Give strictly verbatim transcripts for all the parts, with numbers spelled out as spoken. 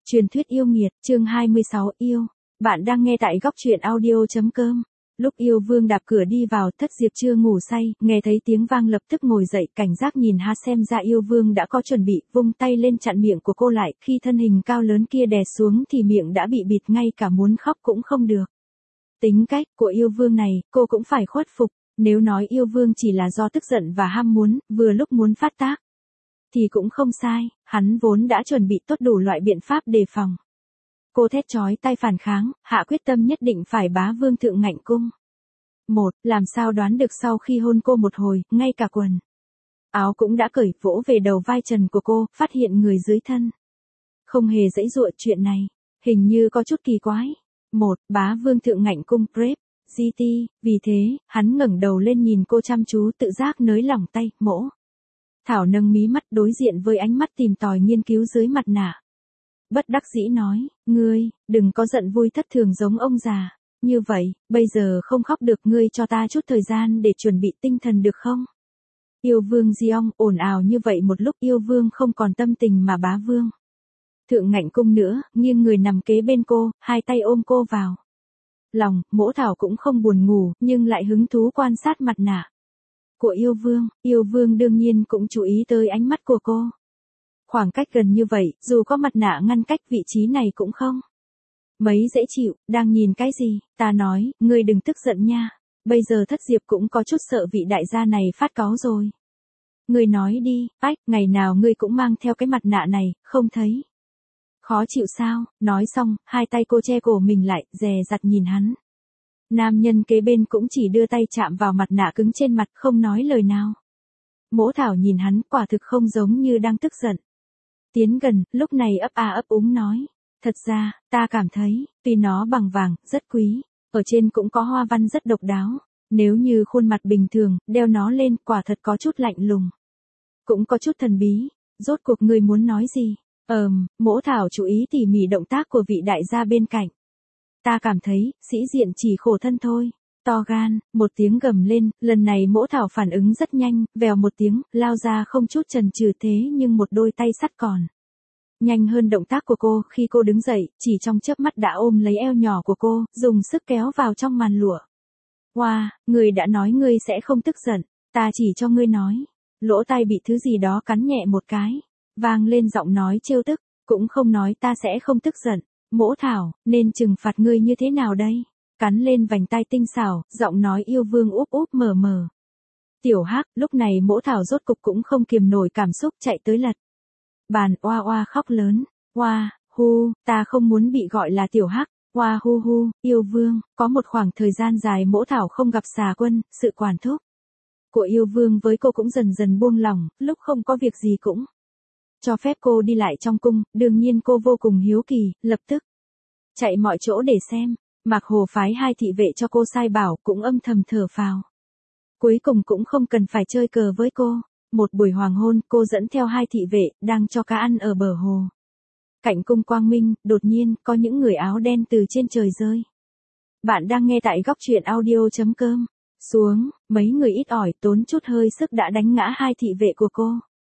Truyền thuyết yêu nghiệt, chương hai mươi sáu yêu. Bạn đang nghe tại góc truyện audio.com. Lúc yêu vương đạp cửa đi vào, Thất Diệp chưa ngủ say, nghe thấy tiếng vang lập tức ngồi dậy, cảnh giác nhìn ha xem ra yêu vương đã có chuẩn bị, vung tay lên chặn miệng của cô lại, khi thân hình cao lớn kia đè xuống thì miệng đã bị bịt ngay cả muốn khóc cũng không được. Tính cách của yêu vương này, cô cũng phải khuất phục, nếu nói yêu vương chỉ là do tức giận và ham muốn, vừa lúc muốn phát tác, thì cũng không sai, hắn vốn đã chuẩn bị tốt đủ loại biện pháp đề phòng. Cô thét chói tai phản kháng, hạ quyết tâm nhất định phải bá vương thượng ngạnh cung. Một, làm sao đoán được sau khi hôn cô một hồi, ngay cả quần áo cũng đã cởi, vỗ về đầu vai trần của cô, phát hiện người dưới thân không hề giãy giụa, chuyện này hình như có chút kỳ quái. Một, bá vương thượng ngạnh cung prep, giê tê, vì thế, hắn ngẩng đầu lên nhìn cô chăm chú, tự giác nới lỏng tay, mỗ. Thảo nâng mí mắt đối diện với ánh mắt tìm tòi nghiên cứu dưới mặt nạ. Bất đắc dĩ nói, ngươi, đừng có giận vui thất thường giống ông già. Như vậy, bây giờ không khóc được, ngươi cho ta chút thời gian để chuẩn bị tinh thần được không? Yêu vương Giong ồn ào như vậy một lúc, yêu vương không còn tâm tình mà bá vương thượng ngạnh cung nữa, nghiêng người nằm kế bên cô, hai tay ôm cô vào lòng. Mỗ Thảo cũng không buồn ngủ, nhưng lại hứng thú quan sát mặt nạ của yêu vương. Yêu vương đương nhiên cũng chú ý tới ánh mắt của cô. Khoảng cách gần như vậy, dù có mặt nạ ngăn cách, vị trí này cũng không mấy dễ chịu. Đang nhìn cái gì? Ta nói, ngươi đừng tức giận nha. Bây giờ Thất Diệp cũng có chút sợ vị đại gia này phát cáu rồi. Ngươi nói đi, ách, ngày nào ngươi cũng mang theo cái mặt nạ này, không thấy khó chịu sao? Nói xong, hai tay cô che cổ mình lại, dè dặt nhìn hắn. Nam nhân kế bên cũng chỉ đưa tay chạm vào mặt nạ cứng trên mặt, không nói lời nào. Mỗ Thảo nhìn hắn, quả thực không giống như đang tức giận. Tiến gần, lúc này ấp a ấp úng nói. Thật ra, ta cảm thấy, tuy nó bằng vàng, rất quý, ở trên cũng có hoa văn rất độc đáo. Nếu như khuôn mặt bình thường, đeo nó lên, quả thật có chút lạnh lùng. Cũng có chút thần bí. Rốt cuộc ngươi muốn nói gì? Ờm, Mỗ Thảo chú ý tỉ mỉ động tác của vị đại gia bên cạnh. Ta cảm thấy, sĩ diện chỉ khổ thân thôi. To gan, một tiếng gầm lên, lần này Mỗ Thảo phản ứng rất nhanh, vèo một tiếng, lao ra không chút chần chừ, thế nhưng một đôi tay sắt còn nhanh hơn động tác của cô. Khi cô đứng dậy, chỉ trong chớp mắt đã ôm lấy eo nhỏ của cô, dùng sức kéo vào trong màn lụa. Wow, người đã nói ngươi sẽ không tức giận, ta chỉ cho ngươi nói. Lỗ tai bị thứ gì đó cắn nhẹ một cái, vang lên giọng nói trêu tức, cũng không nói ta sẽ không tức giận. Mỗ Thảo, nên trừng phạt ngươi như thế nào đây? Cắn lên vành tai tinh xảo, giọng nói yêu vương úp úp mờ mờ. Tiểu Hắc, lúc này Mỗ Thảo rốt cục cũng không kiềm nổi cảm xúc, chạy tới lật bàn, oa oa khóc lớn. Oa, hu, ta không muốn bị gọi là Tiểu Hắc. Oa hu hu, yêu vương. Có một khoảng thời gian dài Mỗ Thảo không gặp xà quân, sự quản thúc của yêu vương với cô cũng dần dần buông lỏng, lúc không có việc gì cũng cho phép cô đi lại trong cung. Đương nhiên cô vô cùng hiếu kỳ, lập tức chạy mọi chỗ để xem. Mạc Hồ phái hai thị vệ cho cô sai bảo, cũng âm thầm thở phào. Cuối cùng cũng không cần phải chơi cờ với cô. Một buổi hoàng hôn, cô dẫn theo hai thị vệ, đang cho cá ăn ở bờ hồ cạnh cung Quang Minh. Đột nhiên, có những người áo đen từ trên trời rơi. Bạn đang nghe tại góc truyện audio.com. Xuống, mấy người ít ỏi, tốn chút hơi sức đã đánh ngã hai thị vệ của cô.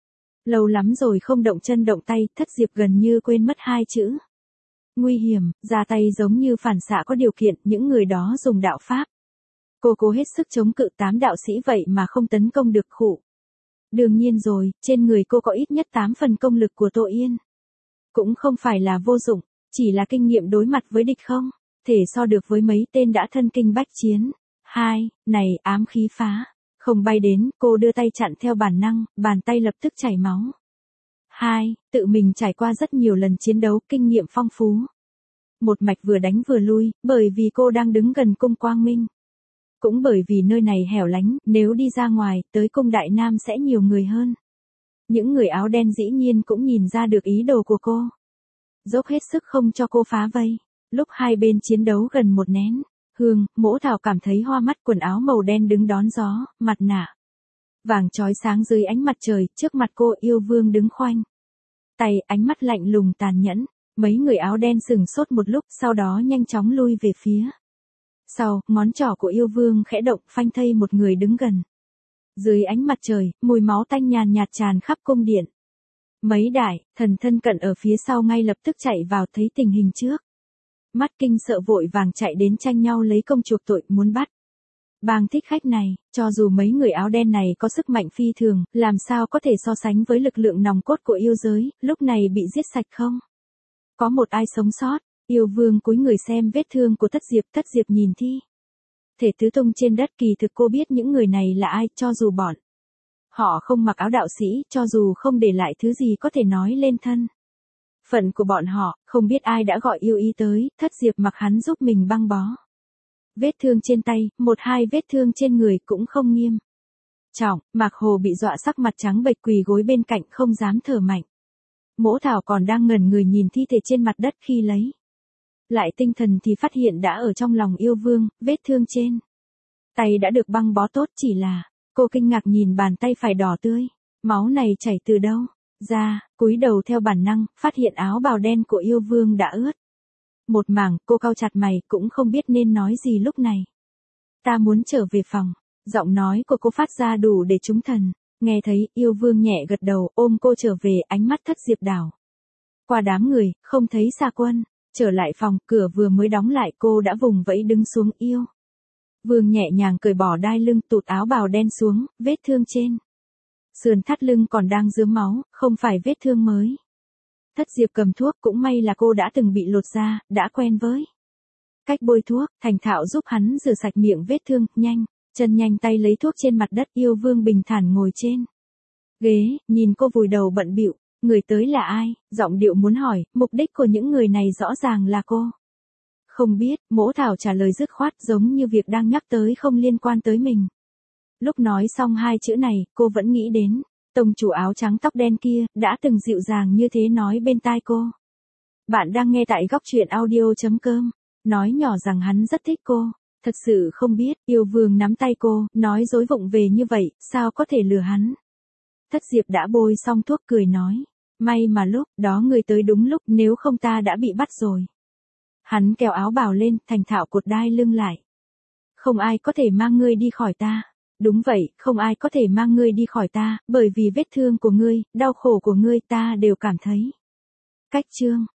Lâu lắm rồi không động chân động tay, Thất Diệp gần như quên mất hai chữ nguy hiểm, ra tay giống như phản xạ có điều kiện, những người đó dùng đạo pháp. Cô cố hết sức chống cự, tám đạo sĩ vậy mà không tấn công được khụ. Đương nhiên rồi, trên người cô có ít nhất tám phần công lực của Tô Yên. Cũng không phải là vô dụng, chỉ là kinh nghiệm đối mặt với địch không thể so được với mấy tên đã thân kinh bách chiến. Hai, này, ám khí phá không bay đến, cô đưa tay chặn theo bản năng, bàn tay lập tức chảy máu. Hai, tự mình trải qua rất nhiều lần chiến đấu, kinh nghiệm phong phú. Một mạch vừa đánh vừa lui, bởi vì cô đang đứng gần cung Quang Minh. Cũng bởi vì nơi này hẻo lánh, nếu đi ra ngoài, tới cung Đại Nam sẽ nhiều người hơn. Những người áo đen dĩ nhiên cũng nhìn ra được ý đồ của cô. Dốc hết sức không cho cô phá vây. Lúc hai bên chiến đấu gần một nén hương, Mỗ Thảo cảm thấy hoa mắt, quần áo màu đen đứng đón gió, mặt nạ vàng chói sáng dưới ánh mặt trời, trước mặt cô yêu vương đứng khoanh tay, ánh mắt lạnh lùng tàn nhẫn. Mấy người áo đen sửng sốt một lúc, sau đó nhanh chóng lui về phía sau, ngón trỏ của yêu vương khẽ động, phanh thây một người đứng gần. Dưới ánh mặt trời, mùi máu tanh nhàn nhạt tràn khắp cung điện. Mấy đại, thần thân cận ở phía sau ngay lập tức chạy vào thấy tình hình trước. Mắt kinh sợ vội vàng chạy đến tranh nhau lấy công chuộc tội muốn bắt. Bang thích khách này, cho dù mấy người áo đen này có sức mạnh phi thường, làm sao có thể so sánh với lực lượng nòng cốt của yêu giới, lúc này bị giết sạch không? Có một ai sống sót, yêu vương cúi người xem vết thương của Thất Diệp, Thất Diệp nhìn thi. Thể tứ tung trên đất kỳ thực cô biết những người này là ai, cho dù bọn. Họ không mặc áo đạo sĩ, cho dù không để lại thứ gì có thể nói lên thân. Phận của bọn họ, không biết ai đã gọi yêu y tới, Thất Diệp mặc hắn giúp mình băng bó. Vết thương trên tay, một hai vết thương trên người cũng không nghiêm trọng, Mạc Hồ bị dọa sắc mặt trắng bệch quỳ gối bên cạnh không dám thở mạnh. Mỗ Thảo còn đang ngẩn người nhìn thi thể trên mặt đất khi lấy lại tinh thần thì phát hiện đã ở trong lòng yêu vương, vết thương trên tay đã được băng bó tốt, chỉ là cô kinh ngạc nhìn bàn tay phải đỏ tươi, máu này chảy từ đâu ra, cúi đầu theo bản năng, phát hiện áo bào đen của yêu vương đã ướt. Một mảng, cô cau chặt mày, cũng không biết nên nói gì lúc này. Ta muốn trở về phòng, giọng nói của cô phát ra đủ để trúng thần, nghe thấy, yêu vương nhẹ gật đầu, ôm cô trở về, ánh mắt Thất Diệp đảo qua đám người, không thấy Sa Quân, trở lại phòng, cửa vừa mới đóng lại cô đã vùng vẫy đứng xuống. Yêu vương nhẹ nhàng cởi bỏ đai lưng, tụt áo bào đen xuống, vết thương trên sườn thắt lưng còn đang rớm máu, không phải vết thương mới. Thất Diệp cầm thuốc, cũng may là cô đã từng bị lột da, đã quen với cách bôi thuốc, thành thạo giúp hắn rửa sạch miệng vết thương, nhanh, chân nhanh tay lấy thuốc trên mặt đất. Yêu vương bình thản ngồi trên ghế, nhìn cô vùi đầu bận bịu, người tới là ai, giọng điệu muốn hỏi, mục đích của những người này rõ ràng là cô. Không biết, Mỗ Thảo trả lời dứt khoát giống như việc đang nhắc tới không liên quan tới mình. Lúc nói xong hai chữ này, cô vẫn nghĩ đến tông chủ áo trắng tóc đen kia, đã từng dịu dàng như thế nói bên tai cô. Bạn đang nghe tại góc truyện audio.com, nói nhỏ rằng hắn rất thích cô, thật sự không biết, yêu vương nắm tay cô, nói dối vụng về như vậy, sao có thể lừa hắn. Thất Diệp đã bôi xong thuốc cười nói, may mà lúc đó người tới đúng lúc, nếu không ta đã bị bắt rồi. Hắn kéo áo bào lên, thành thạo cột đai lưng lại. Không ai có thể mang ngươi đi khỏi ta. Đúng vậy, không ai có thể mang ngươi đi khỏi ta, bởi vì vết thương của ngươi, đau khổ của ngươi ta đều cảm thấy. Cách chương